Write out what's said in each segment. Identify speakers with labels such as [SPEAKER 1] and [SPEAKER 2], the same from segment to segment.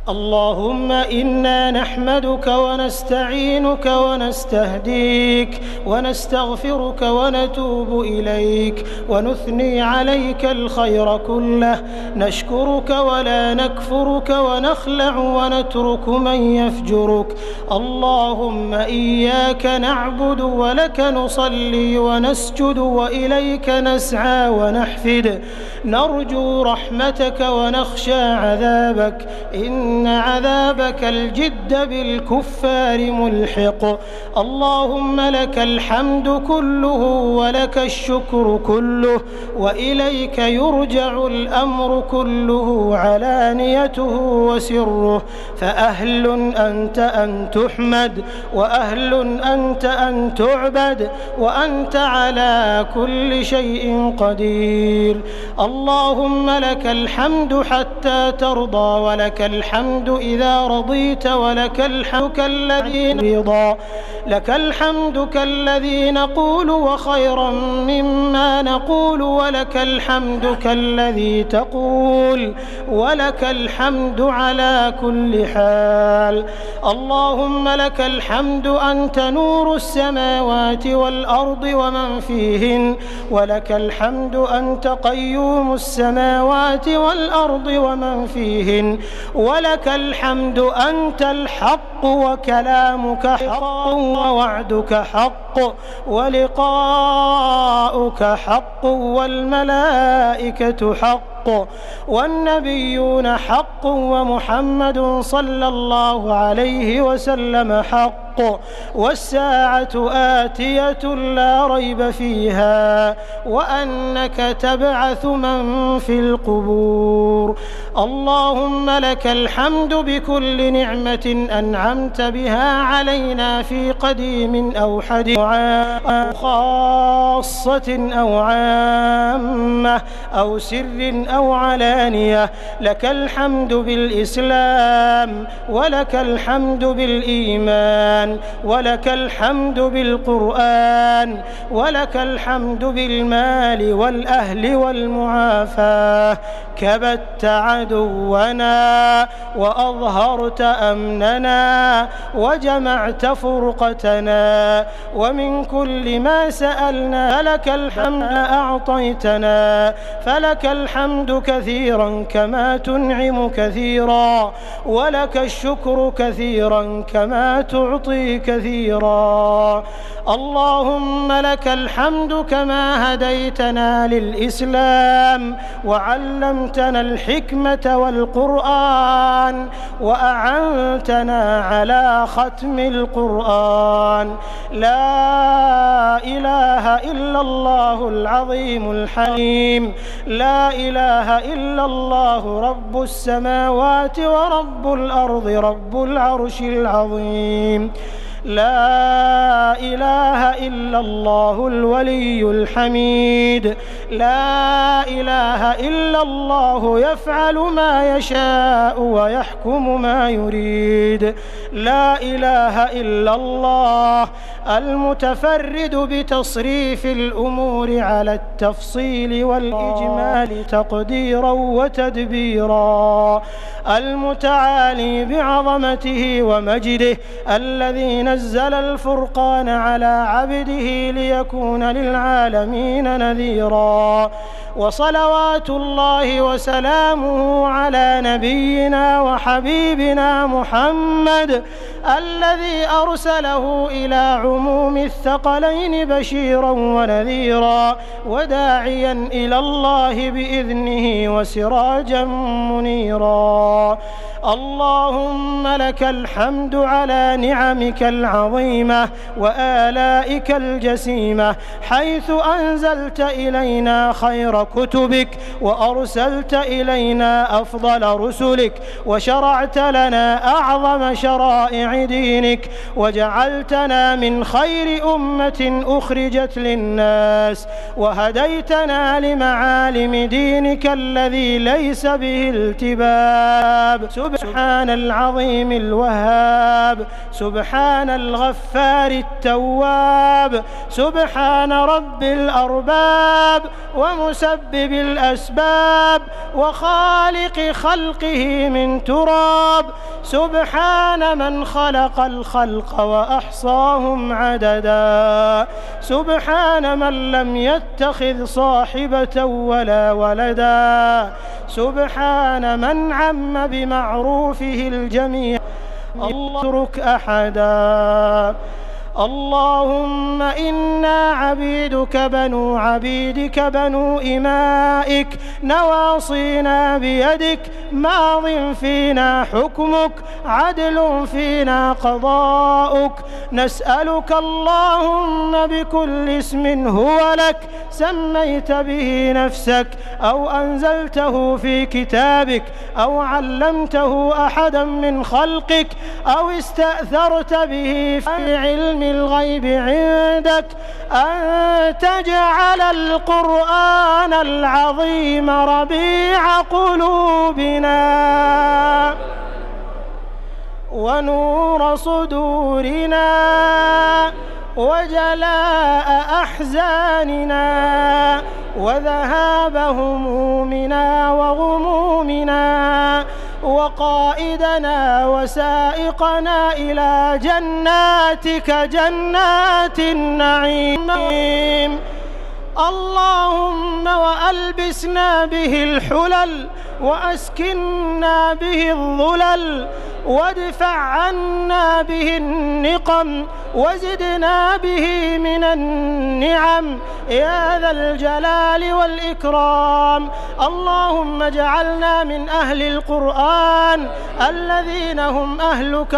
[SPEAKER 1] اللهم إنا نحمدك ونستعينك ونستهديك ونستغفرك ونتوب إليك ونثني عليك الخير كله، نشكرك ولا نكفرك ونخلع ونترك من يفجرك. اللهم إياك نعبد ولك نصلي ونسجد وإليك نسعى ونحفد، نرجو رحمتك ونخشى عذابك، إن عذابك الجد بالكفار ملحق. اللهم لك الحمد كله ولك الشكر كله، وإليك يرجع الأمر كله علانيته وسره، فأهل أنت أن تحمد، وأهل أنت أن تعبد، وأنت على كل شيء قدير. اللهم لك الحمد حتى ترضى، ولك الحمد إذا رضيت، ولك الحمد كالذي رضا، لك الحمد كالذي نقول وخيرا مما نقول، ولك الحمد كالذي تقول، ولك الحمد على كل حال. اللهم لك الحمد أنت نور السماوات والأرض ومن فيهن، ولك الحمد أنت قيوم السماوات والأرض ومن فيهن، ولك الحمد أنت الحق وكلامك حق ووعدك حق ولقاؤك حق والملائكة حق والنبيون حق ومحمد صلى الله عليه وسلم حق، والساعة آتية لا ريب فيها، وأنك تبعث من في القبور. اللهم لك الحمد بكل نعمة أنعمت بها علينا في قديم أو حديث أو خاصة أو عامة أو سر أو علانية. لك الحمد بالإسلام، ولك الحمد بالإيمان، ولك الحمد بالقرآن، ولك الحمد بالمال والأهل والمعافاة. كبت عدونا وأظهرت أمننا وجمعت فرقتنا، ومن كل ما سألنا لك الحمد أعطيتنا، فلك الحمد كثيرا كما تنعم كثيرا، ولك الشكر كثيرا كما تعطي كثيرا. اللهم لك الحمد كما هديتنا للإسلام، وعلمتنا الحكمة والقرآن، وأعنتنا على ختم القرآن. لا إله إلا الله العظيم الحليم، لا إله إلا الله رب السماوات ورب الأرض رب العرش العظيم. لا إله إلا الله الولي الحميد، لا إله إلا الله يفعل ما يشاء ويحكم ما يريد. لا إله إلا الله المتفرد بتصريف الأمور على التفصيل والإجمال تقديرا وتدبيرا، المتعالي بعظمته ومجده، الذي نزل الفرقان على عبده ليكون للعالمين نذيرا. وصلوات الله وسلامه على نبينا وحبيبنا محمد، الذي أرسله إلى عموم الثقلين بشيرا ونذيرا، وداعيا إلى الله بإذنه وسراجا منيرا. اللهم لك الحمد على نعمك العظيمة وآلائك الجسيمة، حيث أنزلت إلينا خير كتبك، وأرسلت إلينا أفضل رسلك، وشرعت لنا أعظم شرائع دينك، وجعلتنا من خير أمة أخرجت للناس، وهديتنا لمعالم دينك الذي ليس به التباب. سبحان العظيم الوهاب، سبحان الغفار التواب، سبحان رب الأرباب ومسبب الأسباب وخالق خلقه من تراب، سبحان من خلق الخلق وأحصاهم عددا، سبحان من لم يتخذ صاحبة ولا ولدا، سبحان من عم بمعروفه الجميع لا يترك أحدا. اللهم إنا عبيدك بنو عبيدك بنو إمائك، نواصينا بيدك، ماض فينا حكمك، عدل فينا قضاؤك، نسألك اللهم بكل اسم هو لك سميت به نفسك أو أنزلته في كتابك أو علمته أحدا من خلقك أو استأثرت به في علم الغيب عندك، أن تجعل القرآن العظيم ربيع قلوبنا ونور صدورنا وجلاء أحزاننا وذهاب همومنا وغمومنا، وقائدنا وسائقنا إلى جناتك جنات النعيم. اللهم وألبسنا به الحلل وأسكننا به الظلل وادفع عنا به النقم وزدنا به من النعم يا ذا الجلال والإكرام. اللهم اجعلنا من أهل القرآن الذين هم أهلك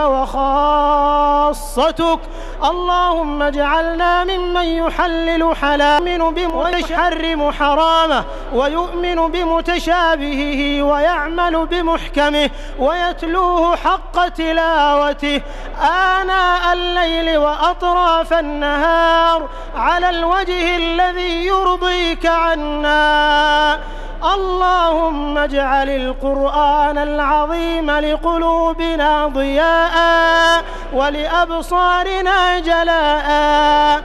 [SPEAKER 1] وخاصتك. اللهم اجعلنا ممن يحلل حلاله ويحرم حرامه ويؤمن بمتشابهه ويعمل بمحكمه ويتلوه حق تلاوته آناء الليل وأطراف النهار على الوجه الذي يرضيك عنا. اللهم اجعل القرآن العظيم لقلوبنا ضياء ولأبصارنا جلاء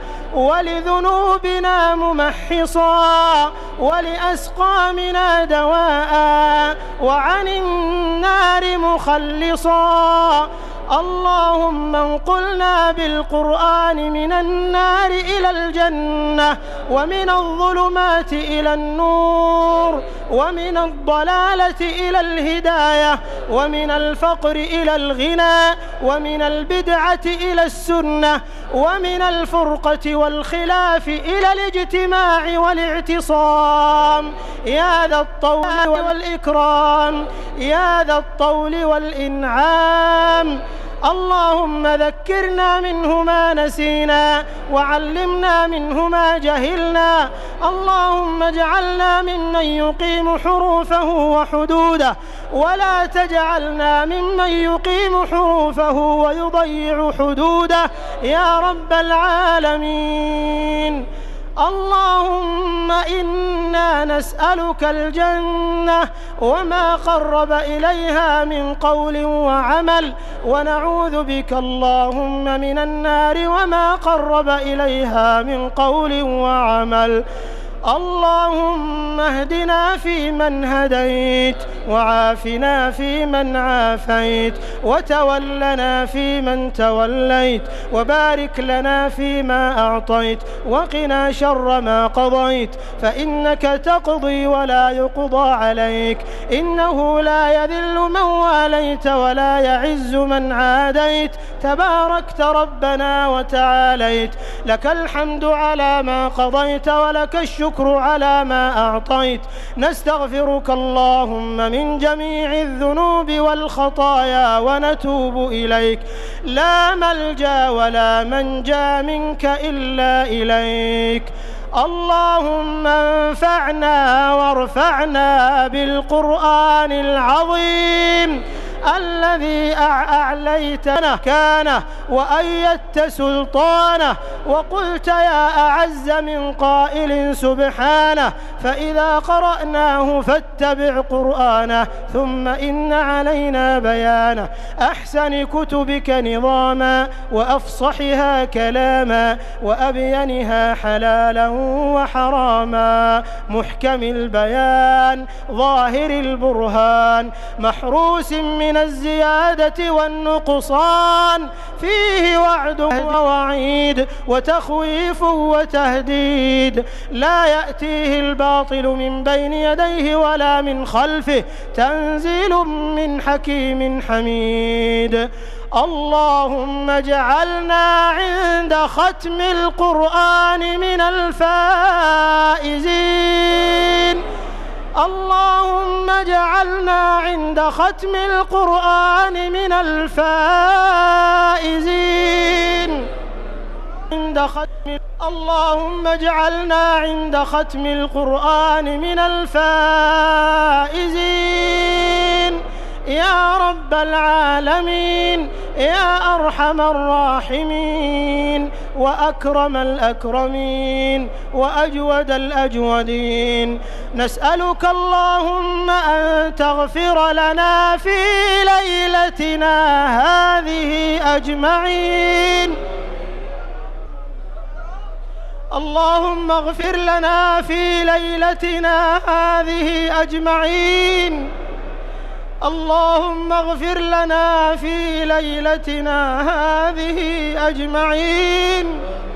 [SPEAKER 1] ولذنوبنا ممحصا ولأسقامنا دواء وعن النار مخلصا. اللهم انقلنا بالقرآن من النار إلى الجنة ومن الظلمات إلى النور ومن الضلالة إلى الهداية ومن الفقر إلى الغنى ومن البدعة إلى السنة ومن الفرقة والخلاف إلى الاجتماع والاعتصام يا ذا الطول والإكرام يا ذا الطول والإنعام. اللهم ذكرنا منه ما نسينا وعلمنا منه ما جهلنا. اللهم اجعلنا ممن يقيم حروفه وحدوده ولا تجعلنا ممن يقيم حروفه ويضيع حدوده يا رب العالمين. اللهم إنا نسألك الجنة وما قرب إليها من قول وعمل ونعوذ بك اللهم من النار وما قرب إليها من قول وعمل. اللهم اهدنا فيمن هديت وعافنا فيمن عافيت وتولنا فيمن توليت وبارك لنا فيما أعطيت وقنا شر ما قضيت فإنك تقضي ولا يقضى عليك إنه لا يذل من واليت ولا يعز من عاديت تباركت ربنا وتعاليت. لك الحمد على ما قضيت ولك الشكر على ما أعطيت. نستغفرك اللهم من جميع الذنوب والخطايا ونتوب إليك. لا ملجأ ولا منجا منك إلا إليك. اللهم انفعنا وارفعنا بالقرآن العظيم الذي أعليتنا كانه وأيدت سلطانه وقلت يا أعز من قائل سبحانه فإذا قرأناه فاتبع قرآنه ثم إن علينا بيانه أحسن كتبك نظاما وأفصحها كلاما وأبينها حلالا وحراما محكم البيان ظاهر البرهان محروس من الزيادة والنقصان فيه وعد ووعيد وتخويف وتهديد لا يأتيه الباطل من بين يديه ولا من خلفه تنزيل من حكيم حميد اللهم اجعلنا عند ختم القرآن من الفائزين اللهم اجعلنا عند ختم القرآن من الفائزين اللهم اجعلنا عند ختم القرآن من الفائزين يا رب العالمين يا أرحم الراحمين وأكرم الأكرمين وأجود الأجودين نسألك اللهم أن تغفر لنا في ليلتنا هذه أجمعين اللهم اغفر لنا في ليلتنا هذه أجمعين اللهم اغفر لنا في ليلتنا هذه أجمعين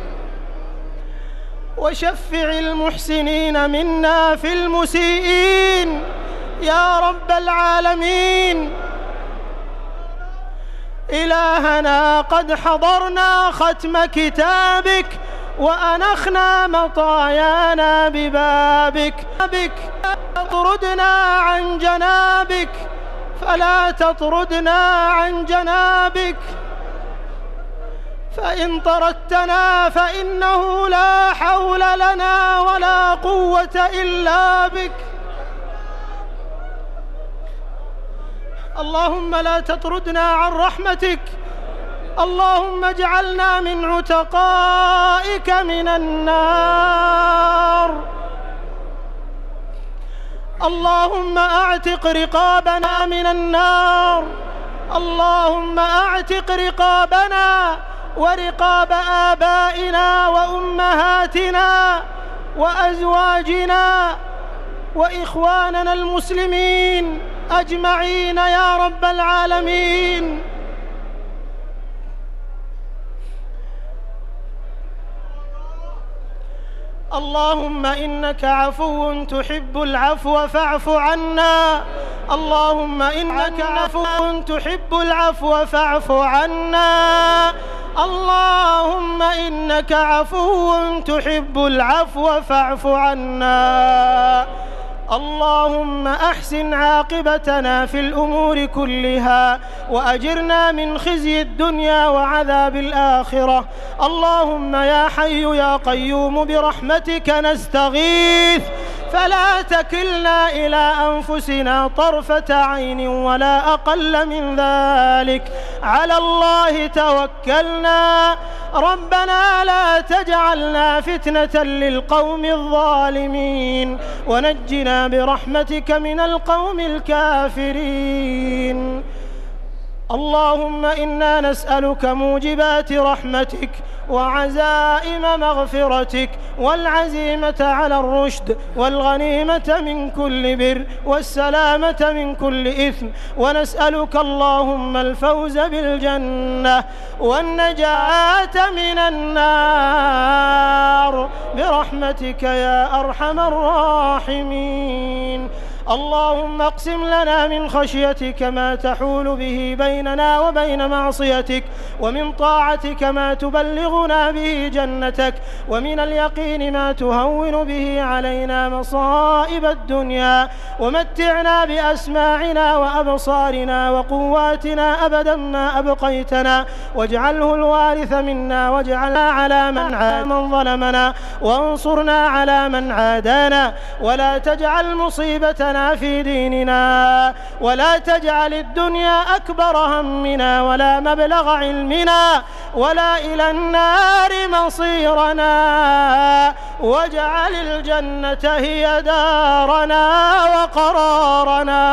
[SPEAKER 1] وشفع المحسنين منا في المسيئين يا رب العالمين إلهنا قد حضرنا ختم كتابك وأنخنا مطايانا ببابك تطردنا عن جنابك فلا تطردنا عن جنابك فإن طردتنا فإنه لا حول لنا ولا قوة إلا بك اللهم لا تطردنا عن رحمتك اللهم اجعلنا من عتقائك من النار اللهم أعتق رقابنا من النار اللهم أعتق رقابنا ورقاب آبائنا وأمهاتنا وأزواجنا وإخواننا المسلمين أجمعين يا رب العالمين اللهم إنك عفو تحب العفو فاعف عنا اللهم إنك عفو تحب العفو فاعف عنا اللهم إنك عفو تحب العفو فاعف عنا اللهم أحسن عاقبتنا في الأمور كلها وأجرنا من خزي الدنيا وعذاب الآخرة اللهم يا حي يا قيوم برحمتك نستغيث فلا تكلنا إلى أنفسنا طرفة عين ولا أقل من ذلك على الله توكلنا ربنا لا تجعلنا فتنة للقوم الظالمين ونجنا برحمتك من القوم الكافرين اللهم إنا نسألك موجبات رحمتك وعزائم مغفرتك والعزيمة على الرشد والغنيمة من كل بر والسلامة من كل إثم ونسألك اللهم الفوز بالجنة والنجاة من النار برحمتك يا أرحم الراحمين اللهم اقسم لنا من خشيتك ما تحول به بيننا وبين معصيتك ومن طاعتك ما تبلغنا به جنتك ومن اليقين ما تهون به علينا مصائب الدنيا ومتعنا بأسماعنا وأبصارنا وقواتنا أبدا ما أبقيتنا واجعله الوارث منا واجعلنا على من ظلمنا وانصرنا على من عادانا ولا تجعل مصيبتنا لنا في ديننا، ولا تجعل الدنيا أكبر همنا ولا مبلغ علمنا ولا إلى النار مصيرنا، واجعل الجنة هي دارنا وقرارنا،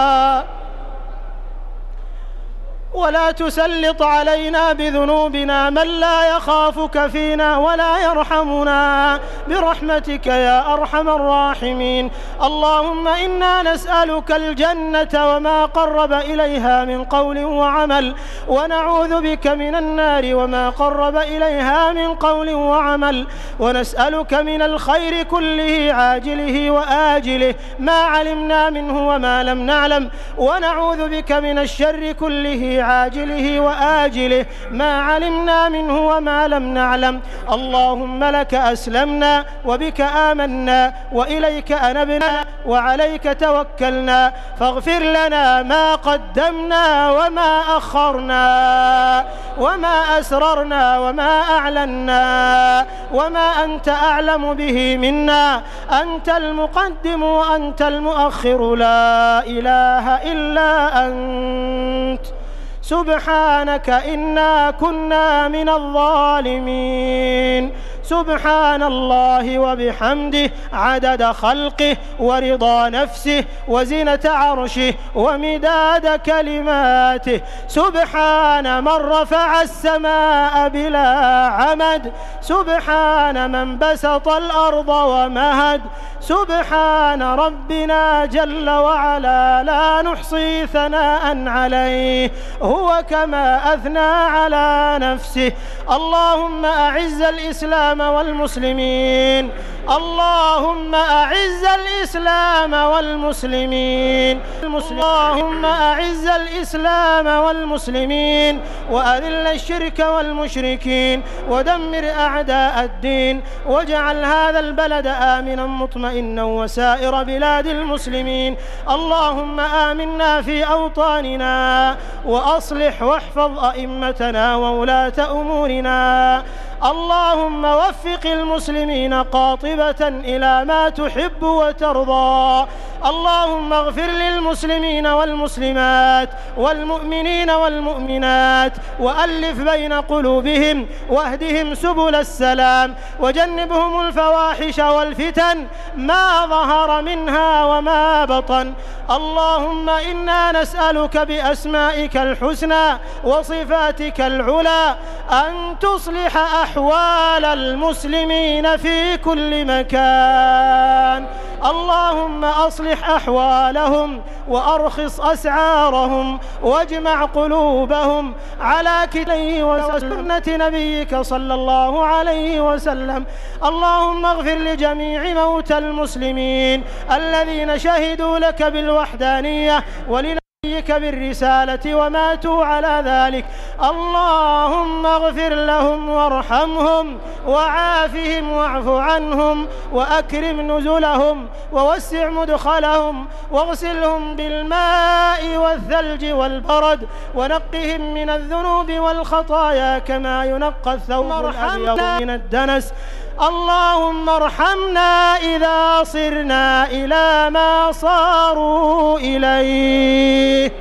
[SPEAKER 1] ولا تسلط علينا بذنوبنا من لا يخافك فينا ولا يرحمنا برحمتك يا أرحم الراحمين. اللهم إنا نسألك الجنة وما قرب إليها من قول وعمل، ونعوذ بك من النار وما قرب إليها من قول وعمل، ونسألك من الخير كله عاجله وآجله ما علمنا منه وما لم نعلم، ونعوذ بك من الشر كله عاجله وآجله ما علمنا منه وما لم نعلم. اللهم لك أسلمنا وبك آمنا وإليك أنبنا وعليك توكلنا، فاغفر لنا ما قدمنا وما أخرنا وما أسررنا وما أعلنا وما أنت أعلم به منا، أنت المقدم وأنت المؤخر، لا إله إلا أنت، سبحانك إنا كنا من الظالمين. سبحان الله وبحمده عدد خلقه ورضا نفسه وزنة عرشه ومداد كلماته. سبحان من رفع السماء بلا عمد، سبحان من بسط الأرض ومهد، سبحان ربنا جل وعلا لا نحصي ثناء عليه هو كما أثنى على نفسه. اللهم أعز الإسلام والمسلمين، اللهم أعز الإسلام والمسلمين، اللهم أعز الإسلام والمسلمين وأذل الشرك والمشركين ودمر أعداء الدين، واجعل هذا البلد آمنا مطمئنا وسائر بلاد المسلمين. اللهم آمنا في أوطاننا وأصلح واحفظ أئمتنا وولاة أمورنا. اللهم وفق المسلمين قاطبة إلى ما تحب وترضى. اللهم اغفر للمسلمين والمسلمات والمؤمنين والمؤمنات وألف بين قلوبهم واهدهم سبل السلام، وجنبهم الفواحش والفتن ما ظهر منها وما بطن. اللهم إنا نسألك بأسمائك الحسنى وصفاتك العلى أن تصلح أحوال المسلمين في كل مكان. اللهم أصلح أحوالهم وأرخص أسعارهم واجمع قلوبهم على كتابه وسنة نبيك صلى الله عليه وسلم. اللهم اغفر لجميع موتى المسلمين الذين شهدوا لك بالوحدانية ولنبيك بالرسالة وماتوا على ذلك. اللهم اغفر لهم وارحمهم وعافهم واعف عنهم وأكرم نزلهم ووسع مدخلهم واغسلهم بالماء والثلج والبرد ونقهم من الذنوب والخطايا كما ينقى الثوب الأبيض من الدنس. اللهم ارحمنا إذا صرنا إلى ما صاروا إليه.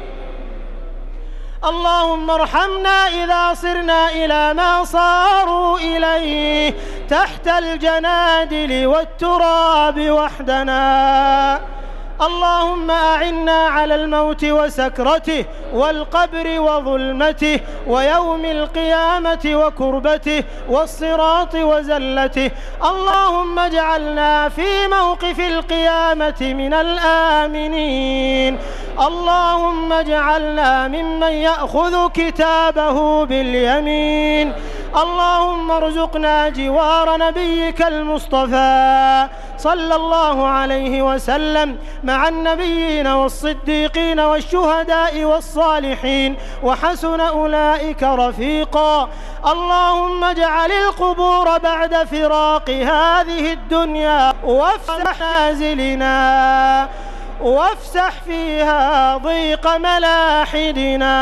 [SPEAKER 1] اللهم ارحمنا إذا صرنا إلى ما صاروا إليه تحت الجنادل والتراب وحدنا. اللهم أعنا على الموت وسكرته والقبر وظلمته ويوم القيامة وكربته والصراط وزلته. اللهم اجعلنا في موقف القيامة من الآمنين. اللهم اجعلنا ممن يأخذ كتابه باليمين. اللهم ارزقنا جوار نبيك المصطفى صلى الله عليه وسلم مع النبيين والصديقين والشهداء والصالحين وحسن أولئك رفيقا. اللهم اجعل القبور بعد فراق هذه الدنيا وافسح نازلنا وافسح فيها ضيق ملاحدنا.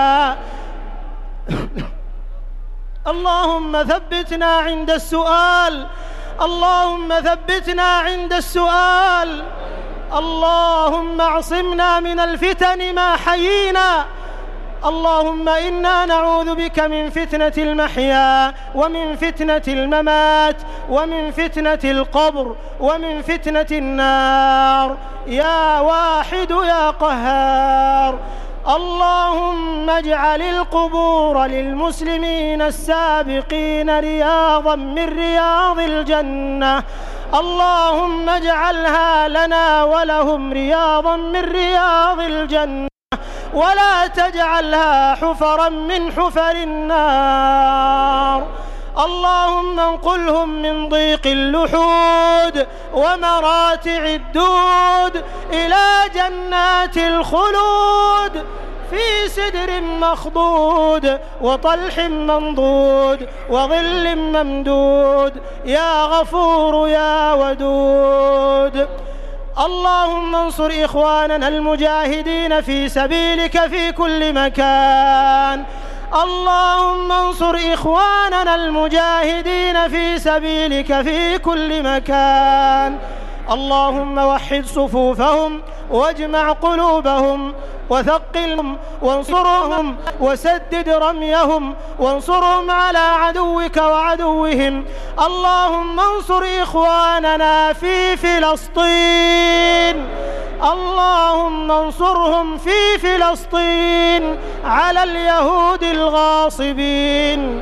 [SPEAKER 1] اللهم ثبتنا عند السؤال، اللهم ثبتنا عند السؤال، اللهم اعصمنا من الفتن ما حيينا. اللهم إنا نعوذ بك من فتنة المحيا ومن فتنة الممات ومن فتنة القبر ومن فتنة النار يا واحد يا قهار. اللهم اجعل القبور للمسلمين السابقين رياضا من رياض الجنة. اللهم اجعلها لنا ولهم رياضا من رياض الجنة، ولا تجعلها حفرا من حفر النار. اللهم انقلهم من ضيق اللحود ومراتع الدود إلى جنات الخلود في سدر مخضود وطلح منضود وظل ممدود يا غفور يا ودود. اللهم انصر إخواننا المجاهدين في سبيلك في كل مكان. اللهم انصر إخواننا المجاهدين في سبيلك في كل مكان. اللهم وحد صفوفهم واجمع قلوبهم وثقلهم وانصرهم وسدد رميهم وانصرهم على عدوك وعدوهم. اللهم انصر إخواننا في فلسطين. اللهم انصرهم في فلسطين على اليهود الغاصبين.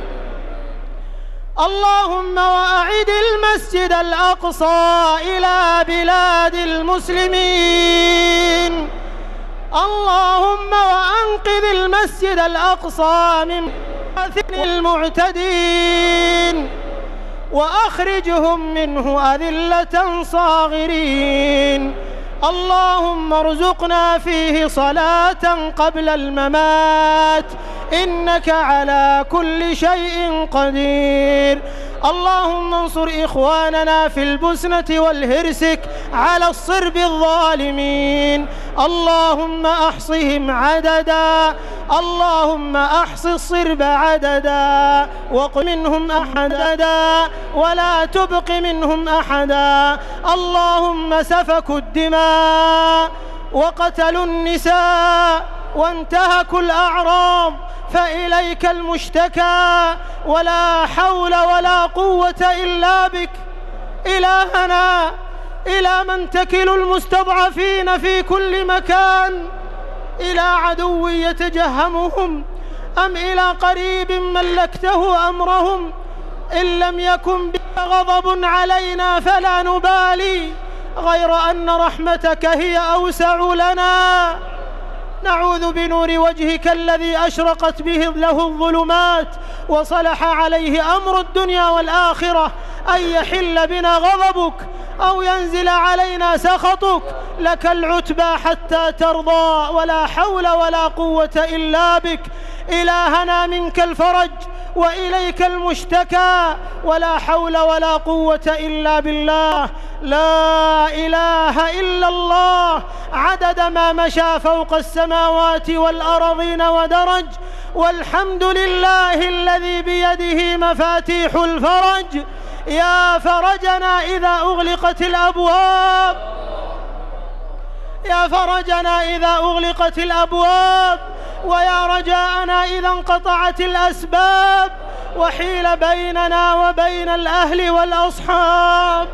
[SPEAKER 1] اللهم وأعد المسجد الأقصى إلى بلاد المسلمين. اللهم وأنقذ المسجد الأقصى من المعتدين وأخرجهم منه أذلة صاغرين. اللهم ارزقنا فيه صلاة قبل الممات إنك على كل شيء قدير. اللهم انصر إخواننا في البوسنة والهرسك على الصرب الظالمين. اللهم أحصهم عددا. اللهم أحص الصرب عددا وقل منهم أحدا ولا تبق منهم أحدا. اللهم سفكوا الدماء وقتلوا النساء وانتهكوا الأعراض فإليك المشتكى ولا حول ولا قوة إلا بك. إلهنا إلى من تكل المستضعفين في كل مكان؟ إلى عدو يتجهمهم أم إلى قريب ملكته أمرهم؟ إن لم يكن بك غضب علينا فلا نبالي، غير أن رحمتك هي أوسع لنا. نعوذ بنور وجهك الذي أشرقت به له الظلمات وصلح عليه أمر الدنيا والآخرة أن يحل بنا غضبك أو ينزل علينا سخطك. لك العتبى حتى ترضى ولا حول ولا قوة إلا بك. إلهنا منك الفرج وإليك المشتكى ولا حول ولا قوة إلا بالله. لا إله إلا الله عدد ما مشى فوق السماوات والأرضين ودرج. والحمد لله الذي بيده مفاتيح الفرج. يا فرجنا إذا أغلقت الأبواب، يا فرجنا إذا أغلقت الأبواب، ويا رجاءنا إذا انقطعت الأسباب وحيل بيننا وبين الأهل والأصحاب.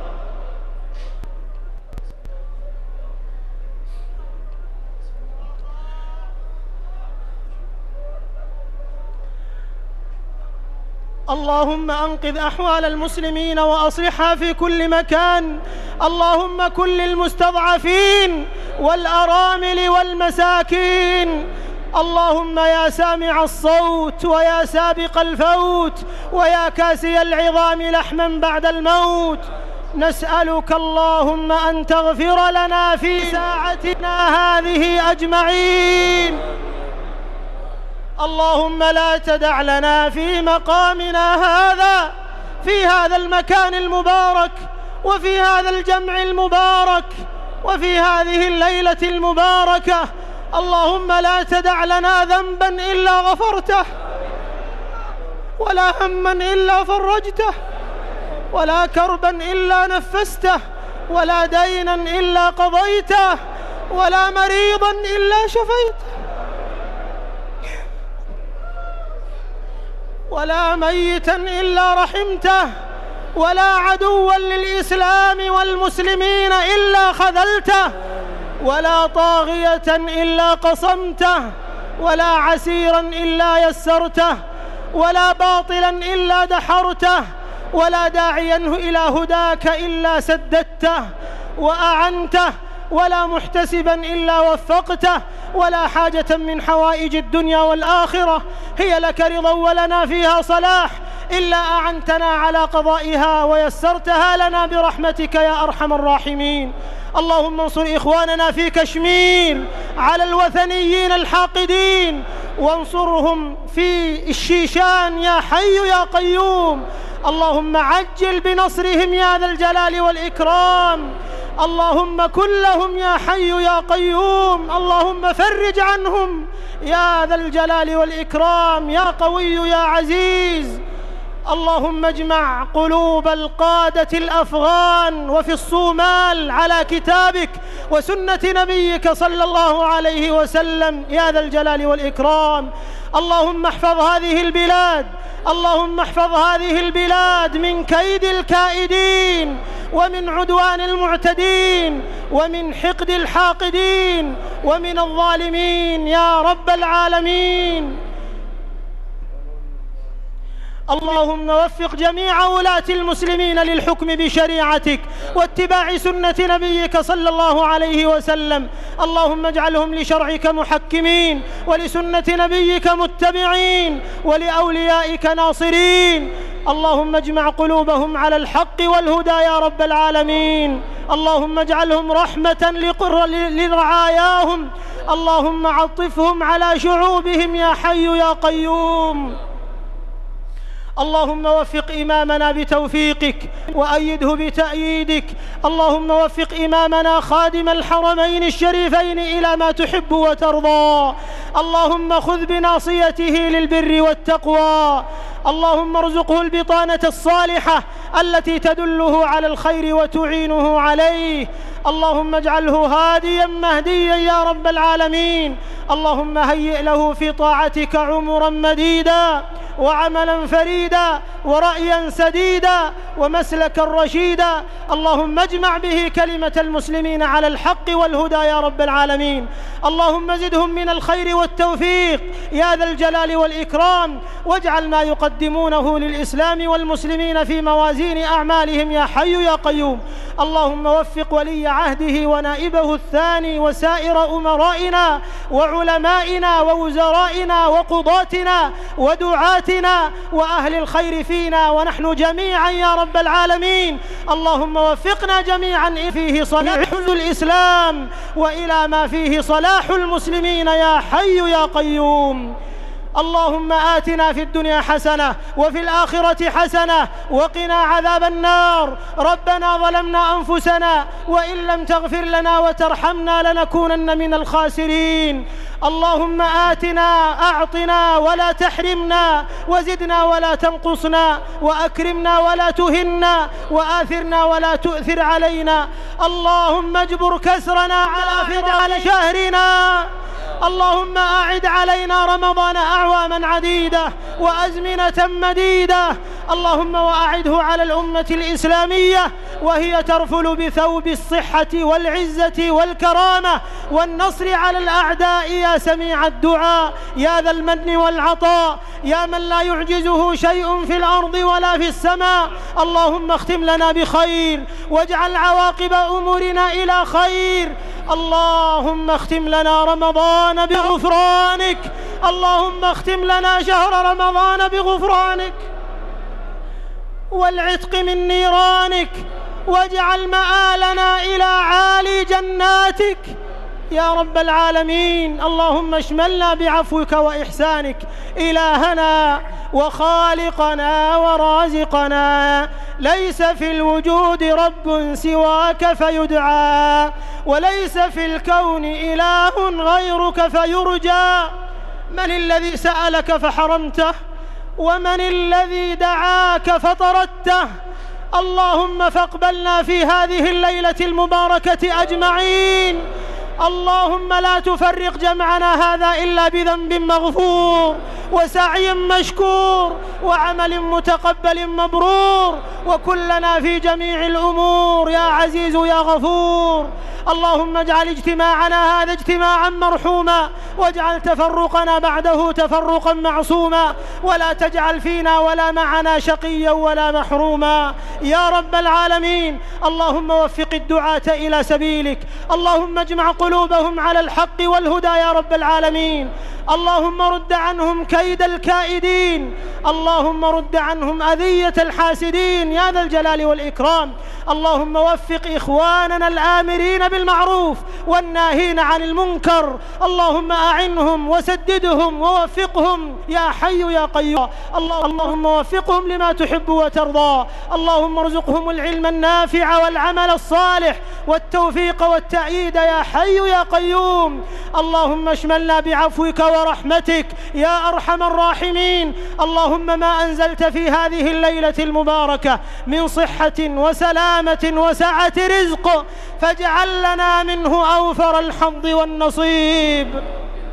[SPEAKER 1] اللهم أنقذ أحوال المسلمين وأصلحها في كل مكان. اللهم كن للمستضعفين والأرامل والمساكين. اللهم يا سامع الصوت ويا سابق الفوت ويا كاسي العظام لحما بعد الموت، نسألك اللهم أن تغفر لنا في ساعتنا هذه أجمعين. اللهم لا تدع لنا في مقامنا هذا، في هذا المكان المبارك وفي هذا الجمع المبارك وفي هذه الليلة المباركة، اللهم لا تدع لنا ذنبا إلا غفرته ولا هما إلا فرجته ولا كربا إلا نفسته ولا دينا إلا قضيته، ولا مريضا إلا شفيته، ولا ميتا إلا رحمته، ولا عدوا للإسلام والمسلمين إلا خذلته، ولا طاغية إلا قصمته، ولا عسيرا إلا يسرته، ولا باطلا إلا دحرته، ولا داعيا إلى هداك إلا سددته وأعنته، ولا محتسبا إلا وفقته، ولا حاجة من حوائج الدنيا والآخرة هي لك رضا ولنا فيها صلاح إلا أعنتنا على قضائها ويسرتها لنا برحمتك يا أرحم الراحمين. اللهم انصر إخواننا في كشمير على الوثنيين الحاقدين، وانصرهم في الشيشان يا حي يا قيوم. اللهم عجل بنصرهم يا ذا الجلال والإكرام. اللهم كن لهم يا حي يا قيوم. اللهم فرج عنهم يا ذا الجلال والإكرام يا قوي يا عزيز. اللهم اجمع قلوب القادة الأفغان وفي الصومال على كتابك وسنة نبيك صلى الله عليه وسلم يا ذا الجلال والإكرام. اللهم احفظ هذه البلاد، اللهم احفظ هذه البلاد من كيد الكائدين، ومن عدوان المعتدين، ومن حقد الحاقدين، ومن الظالمين يا رب العالمين. اللهم وفق جميع ولاة المسلمين للحكم بشريعتك واتباع سنة نبيك صلى الله عليه وسلم. اللهم اجعلهم لشرعك محكمين، ولسنة نبيك متبعين، ولأوليائك ناصرين. اللهم اجمع قلوبهم على الحق والهدى يا رب العالمين. اللهم اجعلهم رحمة لرعاياهم. اللهم عطفهم على شعوبهم يا حي يا قيوم. اللهم وفق إمامنا بتوفيقك وأيده بتأييدك. اللهم وفق إمامنا خادم الحرمين الشريفين إلى ما تحب وترضى. اللهم خذ بناصيته للبر والتقوى. اللهم ارزقه البطانة الصالحة التي تدله على الخير وتعينه عليه. اللهم اجعله هاديا مهديا يا رب العالمين. اللهم هيئ له في طاعتك عمرا مديدا، وعملا فريدا، ورأيا سديدا، ومسلكا رشيدا. اللهم اجمع به كلمة المسلمين على الحق والهدى يا رب العالمين. اللهم زدهم من الخير والتوفيق يا ذا الجلال والإكرام، واجعل ما يقدمونه للإسلام والمسلمين في موازين أعمالهم يا حي يا قيوم. اللهم وفق ولي عهده ونائبه الثاني وسائر أمرائنا وعلمائنا ووزرائنا وقضاتنا ودعاتنا وأهل الخير فينا ونحن جميعا يا رب العالمين. اللهم وفقنا جميعا فيه صلاح الإسلام وإلى ما فيه صلاح المسلمين يا حي يا قيوم. اللهم آتنا في الدنيا حسنة وفي الآخرة حسنة وقنا عذاب النار. ربنا ظلمنا أنفسنا وإن لم تغفر لنا وترحمنا لنكونن من الخاسرين. اللهم آتنا أعطنا ولا تحرمنا، وزدنا ولا تنقصنا، وأكرمنا ولا تهنا، وآثرنا ولا تؤثر علينا. اللهم اجبر كسرنا على فداء شهرنا. اللهم أعد علينا رمضان أعواما عديدة وأزمنة مديدة. اللهم وأعده على الأمة الإسلامية وهي ترفل بثوب الصحة والعزة والكرامة والنصر على الأعداء يا سميع الدعاء يا ذا المن والعطاء يا من لا يعجزه شيء في الأرض ولا في السماء. اللهم اختم لنا بخير واجعل عواقب أمورنا إلى خير. اللهم اختم لنا رمضان بغفرانك. اللهم اختم لنا شهر رمضان بغفرانك والعتق من نيرانك، واجعل مآلنا إلى عالي جناتك يا رب العالمين. اللهم اشملنا بعفوك وإحسانك إلهنا وخالقنا ورازقنا. ليس في الوجود رب سواك فيدعى، وليس في الكون إله غيرك فيرجى. من الذي سألك فحرمته؟ ومن الذي دعاك فطردته؟ اللهم فاقبلنا في هذه الليلة المباركة أجمعين. اللهم لا تفرق جمعنا هذا إلا بذنب مغفور وسعي مشكور وعمل متقبل مبرور، وكلنا في جميع الأمور يا عزيز يا غفور. اللهم اجعل اجتماعنا هذا اجتماعا مرحوما، واجعل تفرقنا بعده تفرقا معصوما، ولا تجعل فينا ولا معنا شقيا ولا محروما يا رب العالمين. اللهم وفق الدعاة إلى سبيلك، اللهم اجمع قلوبهم على الحق والهدى يا رب العالمين. اللهم رد عنهم كيد الكائدين، اللهم رد عنهم أذية الحاسدين يا ذا الجلال والإكرام. اللهم وفق إخواننا الآمرين بالمعروف والناهين عن المنكر، اللهم أعنهم وسددهم ووفقهم يا حي يا قيوم. اللهم وفقهم لما تحب وترضى. اللهم ارزقهم العلم النافع والعمل الصالح والتوفيق والتأييد يا حي يا قيوم. اللهم اشملنا بعفوك ورحمتك يا أرحم الراحمين. اللهم ما أنزلت في هذه الليلة المباركة من صحة وسلامة وسعة رزق فاجعل لنا منه أوفر الحظ والنصيب،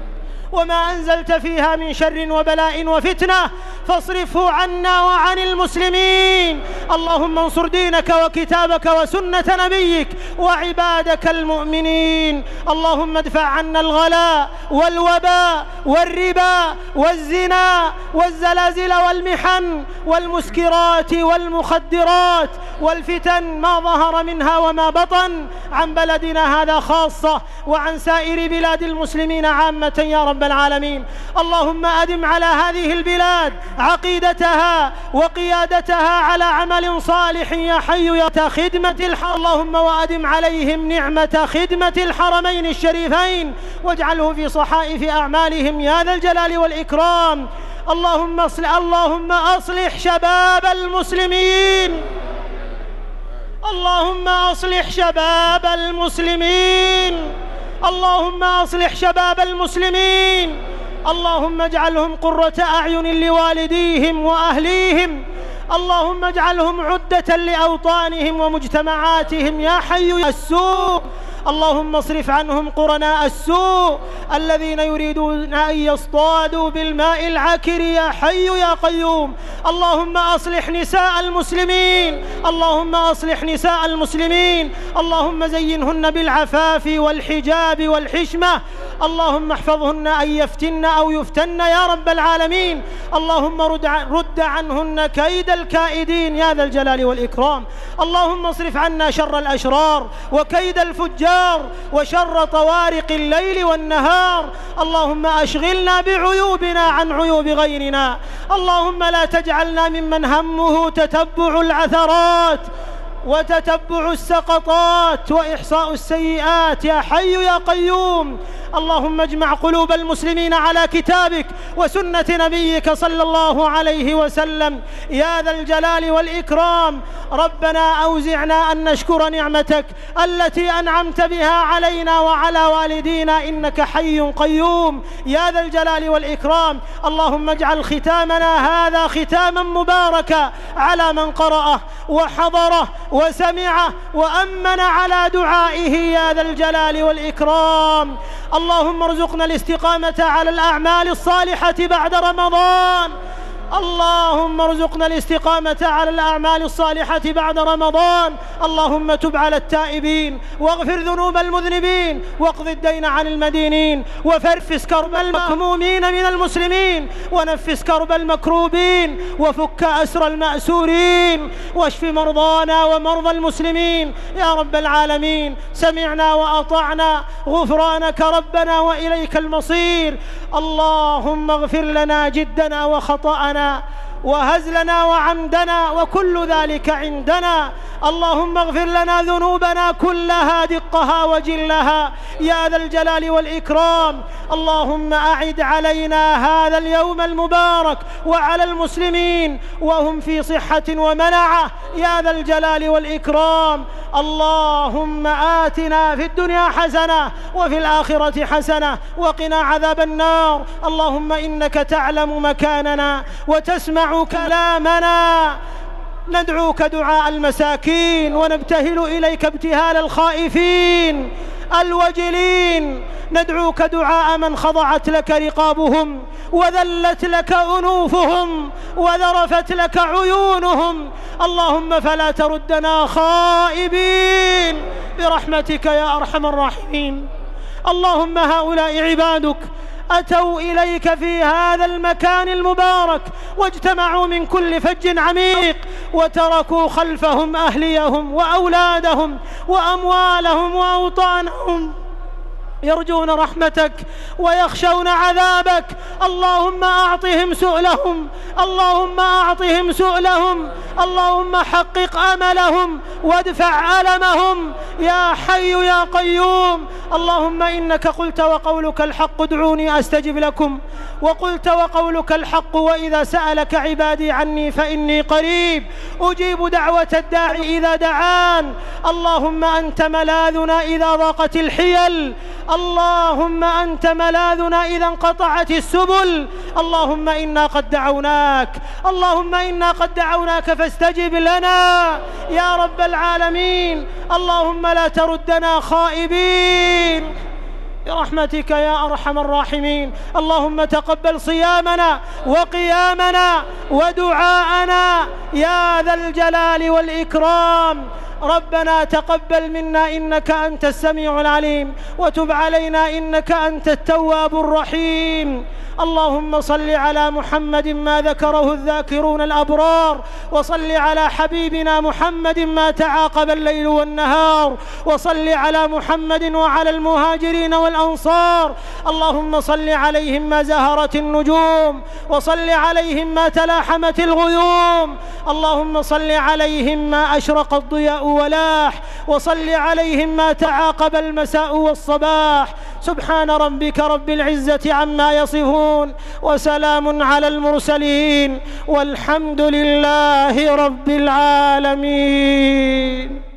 [SPEAKER 1] وما أنزلت فيها من شر وبلاء وفتنة فاصرفه عنا وعن المسلمين. اللهم انصر دينك وكتابك وسنة نبيك وعبادك المؤمنين. اللهم ادفع عنا الغلاء والوباء والربا والزنا والزلازل والمحن والمسكرات والمخدرات والفتن ما ظهر منها وما بطن عن بلدنا هذا خاصة وعن سائر بلاد المسلمين عامة يا رب العالمين. اللهم أدم على هذه البلاد عقيدتها وقيادتها على عمل صالح يا حي يا خدمة الحرم. اللهم وأدم عليهم نعمة خدمة الحرمين الشريفين واجعله في صحائف أعمالهم يا ذا الجلال والإكرام. اللهم أصلح شباب المسلمين، اللهم أصلح شباب المسلمين، اللهم أصلح شباب المسلمين. اللهم اجعلهم قرة أعين لوالديهم وأهليهم، اللهم اجعلهم عدة لأوطانهم ومجتمعاتهم يا حي يا السوء. اللهم اصرف عنهم قرناء السوء الذين يريدون أن يصطادوا بالماء العكر يا حي يا قيوم. اللهم أصلح نساء المسلمين، اللهم أصلح نساء المسلمين، اللهم زينهن بالعفاف والحجاب والحشمة، اللهم احفظهن أن يفتن أو يفتن يا رب العالمين. اللهم رد عنهن كيد الكائدين يا ذا الجلال والإكرام. اللهم اصرف عنا شر الأشرار وكيد الفجار وشر طوارق الليل والنهار. اللهم أشغلنا بعيوبنا عن عيوب غيرنا. اللهم لا تجعلنا ممن همه تتبع العثرات وتتبع السقطات وإحصاء السيئات يا حي يا قيوم. اللهم اجمع قلوب المسلمين على كتابك وسنة نبيك صلى الله عليه وسلم يا ذا الجلال والإكرام. ربنا أوزعنا أن نشكر نعمتك التي أنعمت بها علينا وعلى والدينا إنك حي قيوم يا ذا الجلال والإكرام. اللهم اجعل ختامنا هذا ختاما مباركا على من قرأه وحضره وسمعه وأمن على دعائه يا ذا الجلال والإكرام. اللهم ارزقنا الاستقامة على الأعمال الصالحة بعد رمضان، اللهم ارزقنا الاستقامة على الأعمال الصالحة بعد رمضان. اللهم تب على التائبين واغفر ذنوب المذنبين واقض الدين عن المدينين وفرفس كرب المهمومين من المسلمين ونفس كرب المكروبين وفك أسر المأسورين واشف مرضانا ومرضى المسلمين يا رب العالمين. سمعنا وأطعنا غفرانك ربنا وإليك المصير. اللهم اغفر لنا جدنا وخطأنا وهزلنا وعمدنا وكل ذلك عندنا. اللهم اغفر لنا ذنوبنا كلها دقها وجلها يا ذا الجلال والإكرام. اللهم أعد علينا هذا اليوم المبارك وعلى المسلمين وهم في صحة ومنعة يا ذا الجلال والإكرام. اللهم آتنا في الدنيا حسنة وفي الآخرة حسنة وقنا عذاب النار. اللهم إنك تعلم مكاننا وتسمع كلامنا ندعوك دعاء المساكين ونبتهل إليك ابتهال الخائفين الوجلين، ندعوك دعاء من خضعت لك رقابهم وذلت لك أنوفهم وذرفت لك عيونهم. اللهم فلا تردنا خائبين برحمتك يا أرحم الراحمين. اللهم هؤلاء عبادك أتوا إليك في هذا المكان المبارك واجتمعوا من كل فج عميق وتركوا خلفهم أهليهم وأولادهم وأموالهم وأوطانهم، يرجون رحمتك ويخشون عذابك. اللهم أعطهم سؤلهم، اللهم أعطهم سؤلهم، اللهم حقق أملهم وادفع ألمهم يا حي يا قيوم. اللهم إنك قلت وقولك الحق ادعوني أستجب لكم، وقلت وقولك الحق وإذا سألك عبادي عني فإني قريب أجيب دعوة الداعي إذا دعان. اللهم أنت ملاذنا إذا ضاقت الحيل، اللهم أنت ملاذنا إذا انقطعت السبل. اللهم إنا قد دعوناك، اللهم إنا قد دعوناك فاستجب لنا يا رب العالمين. اللهم لا تردنا خائبين برحمتك يا أرحم الراحمين. اللهم تقبل صيامنا وقيامنا ودعاءنا يا ذا الجلال والإكرام. ربنا تقبل منا إنك أنت السميع العليم، وتب علينا إنك أنت التواب الرحيم. اللهم صل على محمد ما ذكره الذاكرون الأبرار، وصل على حبيبنا محمد ما تعاقب الليل والنهار، وصل على محمد وعلى المهاجرين والأنصار. اللهم صل عليهم ما زهرت النجوم، وصل عليهم ما تلاحمت الغيوم، اللهم صل عليهم ما أشرق الضياء ولاح، وصل عليهم ما تعاقب المساء والصباح. سبحان ربك رب العزة عما يصفون، وسلام على المرسلين، والحمد لله رب العالمين.